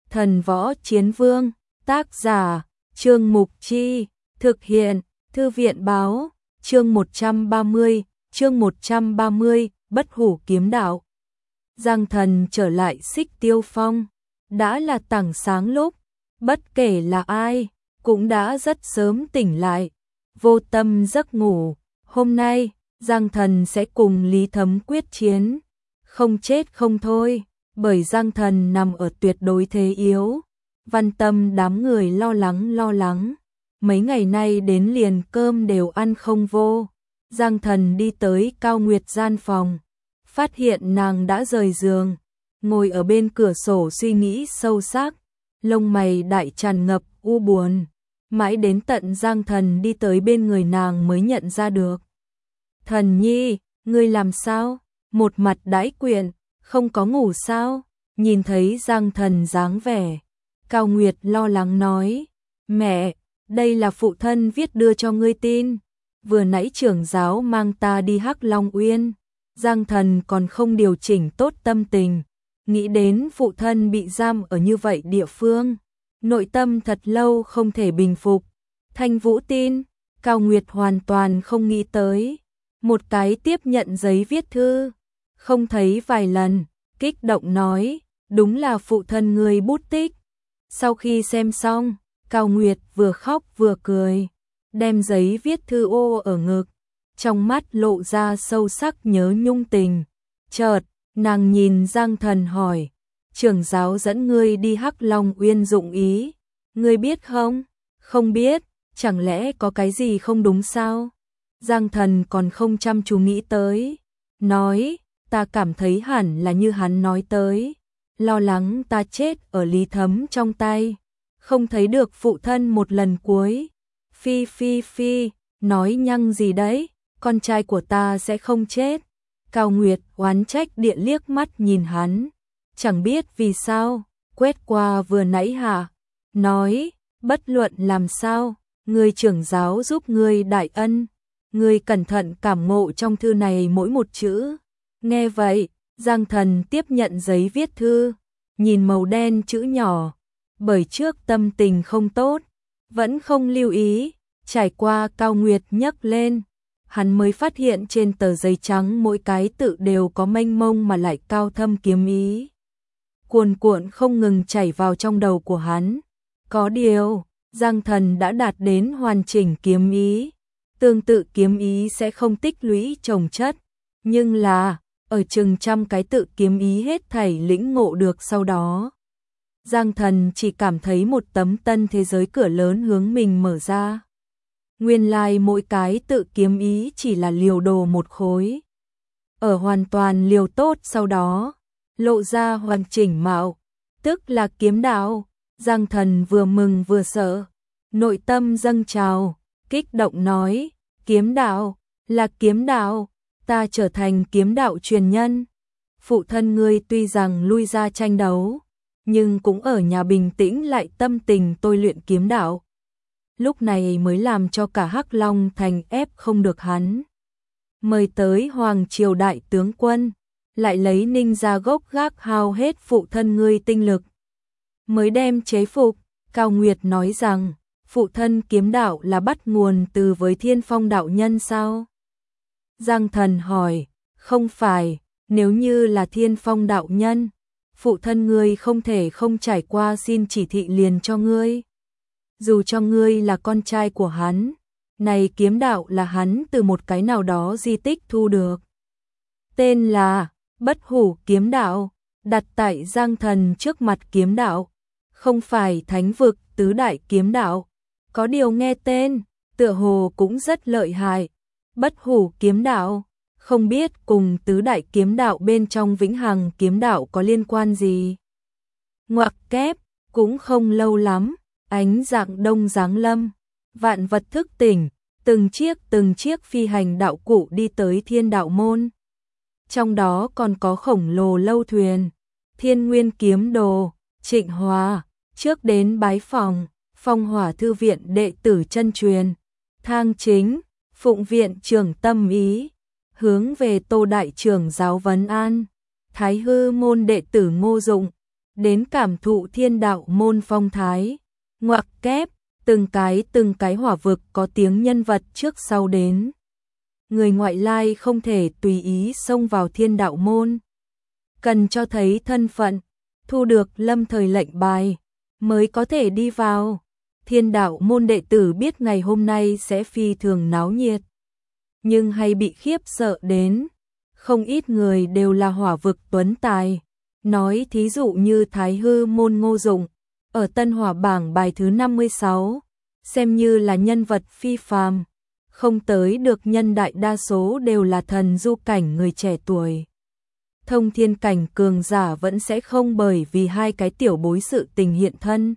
Thần Võ Chiến Vương, tác giả, Trương Mục Chi, thực hiện, Thư viện báo, chương 130, Bất Hủ Kiếm Đạo. Giang Thần trở lại Xích Tiêu Phong, đã là tảng sáng lúc, bất kể là ai, cũng đã rất sớm tỉnh lại, vô tâm giấc ngủ. Hôm nay, Giang Thần sẽ cùng Lý Thấm quyết chiến, không chết không thôi, bởi Giang Thần nằm ở tuyệt đối thế yếu. Văn Tâm đám người lo lắng, mấy ngày nay đến liền cơm đều ăn không vô. Giang Thần đi tới Cao Nguyệt gian phòng, phát hiện nàng đã rời giường, ngồi ở bên cửa sổ suy nghĩ sâu sắc, lông mày đại tràn ngập u buồn. Mãi đến tận Giang Thần đi tới bên người nàng mới nhận ra được. Thần nhi, ngươi làm sao? Một mặt đãi quyện, không có ngủ sao? Nhìn thấy Giang Thần dáng vẻ, Cao Nguyệt lo lắng nói, mẹ, đây là phụ thân viết đưa cho ngươi tin. Vừa nãy trưởng giáo mang ta đi Hắc Long Uyên, Giang Thần còn không điều chỉnh tốt tâm tình, nghĩ đến phụ thân bị giam ở như vậy địa phương, nội tâm thật lâu không thể bình phục. Thanh Vũ tin, Cao Nguyệt hoàn toàn không nghĩ tới. Một cái tiếp nhận giấy viết thư, không thấy vài lần, kích động nói, đúng là phụ thân người bút tích. Sau khi xem xong, Cao Nguyệt vừa khóc vừa cười, đem giấy viết thư ô ở ngực, trong mắt lộ ra sâu sắc nhớ nhung tình. Chợt, nàng nhìn Giang Thần hỏi, trưởng giáo dẫn ngươi đi Hắc Long Uyên dụng ý, ngươi biết không? Không biết, chẳng lẽ có cái gì không đúng sao? Giang Thần còn không chăm chú nghĩ tới, nói, ta cảm thấy hẳn là như hắn nói tới, lo lắng ta chết ở Lý Thấm trong tay, không thấy được phụ thân một lần cuối. Phi, nói nhăng gì đấy, con trai của ta sẽ không chết. Cao Nguyệt oán trách địa liếc mắt nhìn hắn, chẳng biết vì sao, quét qua vừa nãy hả, nói, bất luận làm sao, người trưởng giáo giúp ngươi đại ân, ngươi cẩn thận cảm ngộ trong thư này mỗi một chữ. Nghe vậy, Giang Thần tiếp nhận giấy viết thư, nhìn màu đen chữ nhỏ, bởi trước tâm tình không tốt, vẫn không lưu ý, trải qua Cao Nguyệt nhấc lên, hắn mới phát hiện trên tờ giấy trắng mỗi cái tự đều có mênh mông mà lại cao thâm kiếm ý. Cuồn cuộn không ngừng chảy vào trong đầu của hắn. Có điều, Giang Thần đã đạt đến hoàn chỉnh kiếm ý. Tương tự kiếm ý sẽ không tích lũy chồng chất, nhưng là, ở chừng trăm cái tự kiếm ý hết thảy lĩnh ngộ được sau đó. Giang Thần chỉ cảm thấy một tấm tân thế giới cửa lớn hướng mình mở ra. Nguyên lai mỗi cái tự kiếm ý chỉ là liều đồ một khối. Ở hoàn toàn liều tốt sau đó, lộ ra hoàn chỉnh mạo, tức là kiếm đạo. Giang Thần vừa mừng vừa sợ, nội tâm dâng trào, kích động nói, kiếm đạo, là kiếm đạo, ta trở thành kiếm đạo truyền nhân. Phụ thân ngươi tuy rằng lui ra tranh đấu, nhưng cũng ở nhà bình tĩnh lại tâm tình tôi luyện kiếm đạo. Lúc này mới làm cho cả Hắc Long Thành ép không được hắn. Mời tới Hoàng Triều đại tướng quân, lại lấy ninh ra gốc gác hao hết phụ thân ngươi tinh lực, mới đem chế phục. Cao Nguyệt nói rằng, phụ thân kiếm đạo là bắt nguồn từ với Thiên Phong đạo nhân sao? Giang Thần hỏi, không phải, nếu như là Thiên Phong đạo nhân, phụ thân ngươi không thể không trải qua xin chỉ thị liền cho ngươi. Dù cho ngươi là con trai của hắn, này kiếm đạo là hắn từ một cái nào đó di tích thu được. Tên là Bất Hủ Kiếm Đạo, đặt tại Giang Thần trước mặt kiếm đạo, không phải thánh vực tứ đại kiếm đạo. Có điều nghe tên, tựa hồ cũng rất lợi hại. Bất Hủ Kiếm Đạo, không biết cùng tứ đại kiếm đạo bên trong Vĩnh Hằng Kiếm Đạo có liên quan gì. Ngoặc kép, cũng không lâu lắm, ánh dạng đông giáng lâm, vạn vật thức tỉnh, từng chiếc phi hành đạo cụ đi tới Thiên Đạo Môn. Trong đó còn có khổng lồ lâu thuyền, Thiên Nguyên Kiếm Đồ, Trịnh Hòa, trước đến bái phòng, Phong Hỏa Thư viện đệ tử chân truyền, Thang Chính, Phụng viện trưởng Tâm Ý, hướng về Tô đại trưởng giáo vấn an, Thái Hư môn đệ tử Ngô Dụng, đến cảm thụ thiên đạo môn phong thái. Ngoặc kép, từng cái hỏa vực có tiếng nhân vật trước sau đến. Người ngoại lai không thể tùy ý xông vào thiên đạo môn. Cần cho thấy thân phận, thu được lâm thời lệnh bài, mới có thể đi vào. Thiên đạo môn đệ tử biết ngày hôm nay sẽ phi thường náo nhiệt, nhưng hay bị khiếp sợ đến. Không ít người đều là hỏa vực tuấn tài. Nói thí dụ như Thái Hư môn Ngô Dụng, ở Tân Hỏa bảng bài thứ 56, xem như là nhân vật phi phàm, không tới được nhân đại đa số đều là thần du cảnh người trẻ tuổi. Thông thiên cảnh cường giả vẫn sẽ không bởi vì hai cái tiểu bối sự tình hiện thân.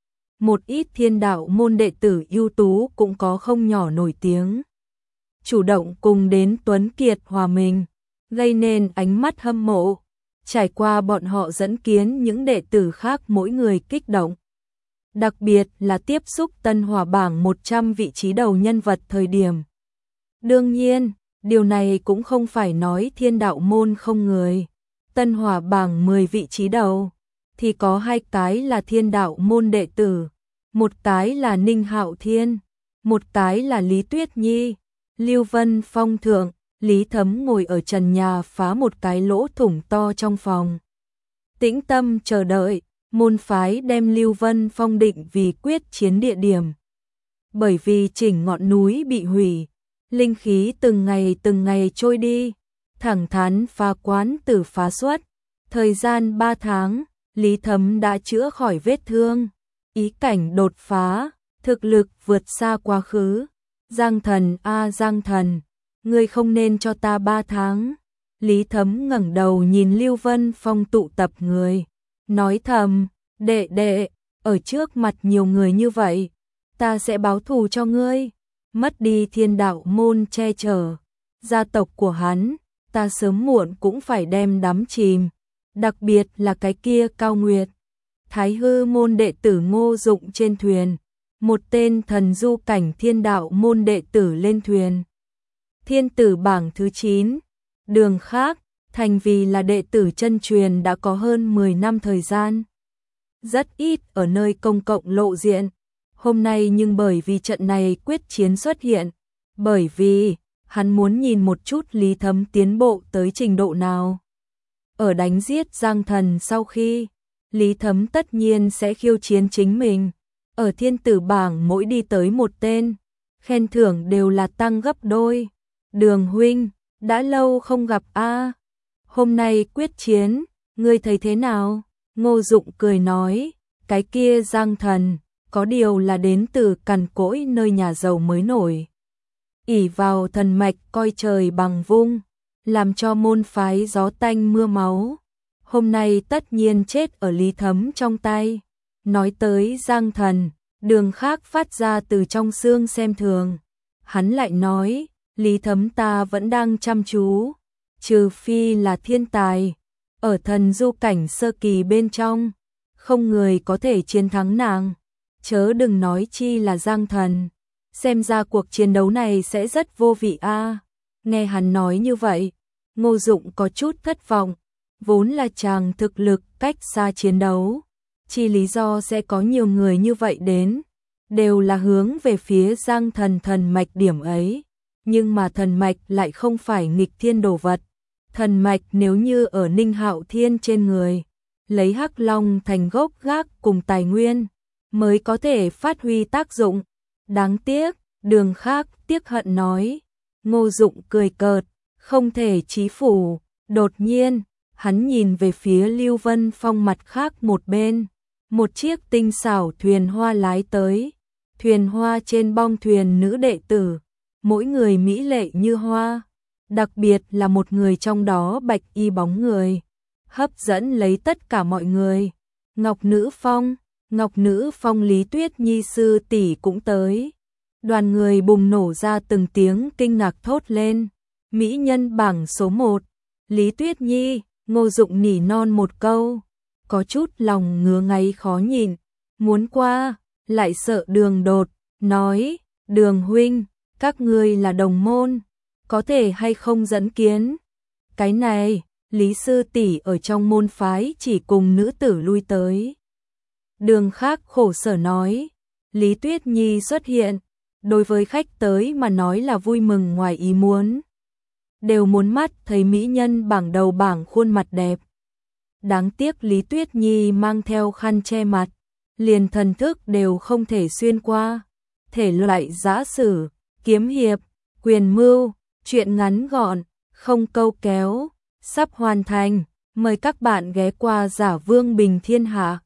Một ít thiên đạo môn đệ tử ưu tú cũng có không nhỏ nổi tiếng. Chủ động cùng đến tuấn kiệt hòa mình, gây nên ánh mắt hâm mộ. Trải qua bọn họ dẫn kiến những đệ tử khác mỗi người kích động. Đặc biệt là tiếp xúc Tân Hỏa bảng 100 vị trí đầu nhân vật thời điểm. Đương nhiên, điều này cũng không phải nói thiên đạo môn không người. Tân Hỏa bảng 10 vị trí đầu, thì có 2 cái là thiên đạo môn đệ tử, một cái là Ninh Hạo Thiên, một cái là Lý Tuyết Nhi. Lưu Vân Phong thượng, Lý Thấm ngồi ở trần nhà phá một cái lỗ thủng to trong phòng. Tĩnh tâm chờ đợi, môn phái đem Lưu Vân Phong định vì quyết chiến địa điểm. Bởi vì chỉnh ngọn núi bị hủy, linh khí từng ngày trôi đi, thẳng thắn phá quán tử phá xuất. Thời gian 3 tháng, Lý Thấm đã chữa khỏi vết thương, ý cảnh đột phá, thực lực vượt xa quá khứ. Giang Thần a Giang Thần, ngươi không nên cho ta 3 tháng. Lý Thấm ngẩng đầu nhìn Lưu Vân Phong tụ tập người, nói thầm, đệ đệ, ở trước mặt nhiều người như vậy, ta sẽ báo thù cho ngươi. Mất đi thiên đạo môn che chở, gia tộc của hắn, ta sớm muộn cũng phải đem đắm chìm, đặc biệt là cái kia Cao Nguyệt. Thái Hư môn đệ tử Ngô Dụng trên thuyền, một tên thần du cảnh thiên đạo môn đệ tử lên thuyền. Thiên tử bảng thứ 9, Đường Khác, thành vì là đệ tử chân truyền đã có hơn 10 năm thời gian. Rất ít ở nơi công cộng lộ diện. Hôm nay nhưng bởi vì trận này quyết chiến xuất hiện, bởi vì hắn muốn nhìn một chút Lý Thấm tiến bộ tới trình độ nào. Ở đánh giết Giang Thần sau khi, Lý Thấm tất nhiên sẽ khiêu chiến chính mình. Ở thiên tử bảng mỗi đi tới một tên, khen thưởng đều là tăng gấp đôi. Đường huynh, đã lâu không gặp a. Hôm nay quyết chiến, ngươi thấy thế nào? Ngô Dụng cười nói, cái kia Giang Thần, có điều là đến từ cằn cỗi nơi nhà giàu mới nổi. Ỷ vào thần mạch coi trời bằng vung, làm cho môn phái gió tanh mưa máu. Hôm nay tất nhiên chết ở Lý Thấm trong tay. Nói tới Giang Thần, Đường Khác phát ra từ trong xương xem thường. Hắn lại nói, Lý Thấm ta vẫn đang chăm chú, trừ phi là thiên tài. Ở thần du cảnh sơ kỳ bên trong, không người có thể chiến thắng nàng. Chớ đừng nói chi là Giang Thần. Xem ra cuộc chiến đấu này sẽ rất vô vị a. Nghe hắn nói như vậy, Ngô Dụng có chút thất vọng. Vốn là chàng thực lực cách xa chiến đấu, chi lý do sẽ có nhiều người như vậy đến, đều là hướng về phía Giang Thần thần mạch điểm ấy. Nhưng mà thần mạch lại không phải nghịch thiên đồ vật. Thần mạch nếu như ở Ninh Hạo Thiên trên người, lấy Hắc Long thành gốc gác cùng tài nguyên, mới có thể phát huy tác dụng. Đáng tiếc, Đường Khác tiếc hận nói. Ngô Dụng cười cợt, không thể chí phủ. Đột nhiên, hắn nhìn về phía Lưu Vân Phong mặt khác một bên. Một chiếc tinh xảo thuyền hoa lái tới. Thuyền hoa trên bong thuyền nữ đệ tử, mỗi người mỹ lệ như hoa. Đặc biệt là một người trong đó bạch y bóng người, hấp dẫn lấy tất cả mọi người. Ngọc Nữ Phong Lý Tuyết Nhi sư tỷ cũng tới. Đoàn người bùng nổ ra từng tiếng kinh ngạc thốt lên. Mỹ nhân bảng số 1, Lý Tuyết Nhi. Ngô Dụng nỉ non một câu, có chút lòng ngứa ngáy khó nhịn, muốn qua, lại sợ Đường Đột, nói, Đường huynh, các ngươi là đồng môn, có thể hay không dẫn kiến? Cái này, Lý sư tỷ ở trong môn phái chỉ cùng nữ tử lui tới. Đường Khác khổ sở nói, Lý Tuyết Nhi xuất hiện, đối với khách tới mà nói là vui mừng ngoài ý muốn. Đều muốn mắt thấy mỹ nhân bảng đầu bảng khuôn mặt đẹp. Đáng tiếc Lý Tuyết Nhi mang theo khăn che mặt, liền thần thức đều không thể xuyên qua. Thể loại giã sử, kiếm hiệp, quyền mưu, truyện ngắn gọn, không câu kéo, sắp hoàn thành. Mời các bạn ghé qua Giả Vương Bình Thiên Hạ.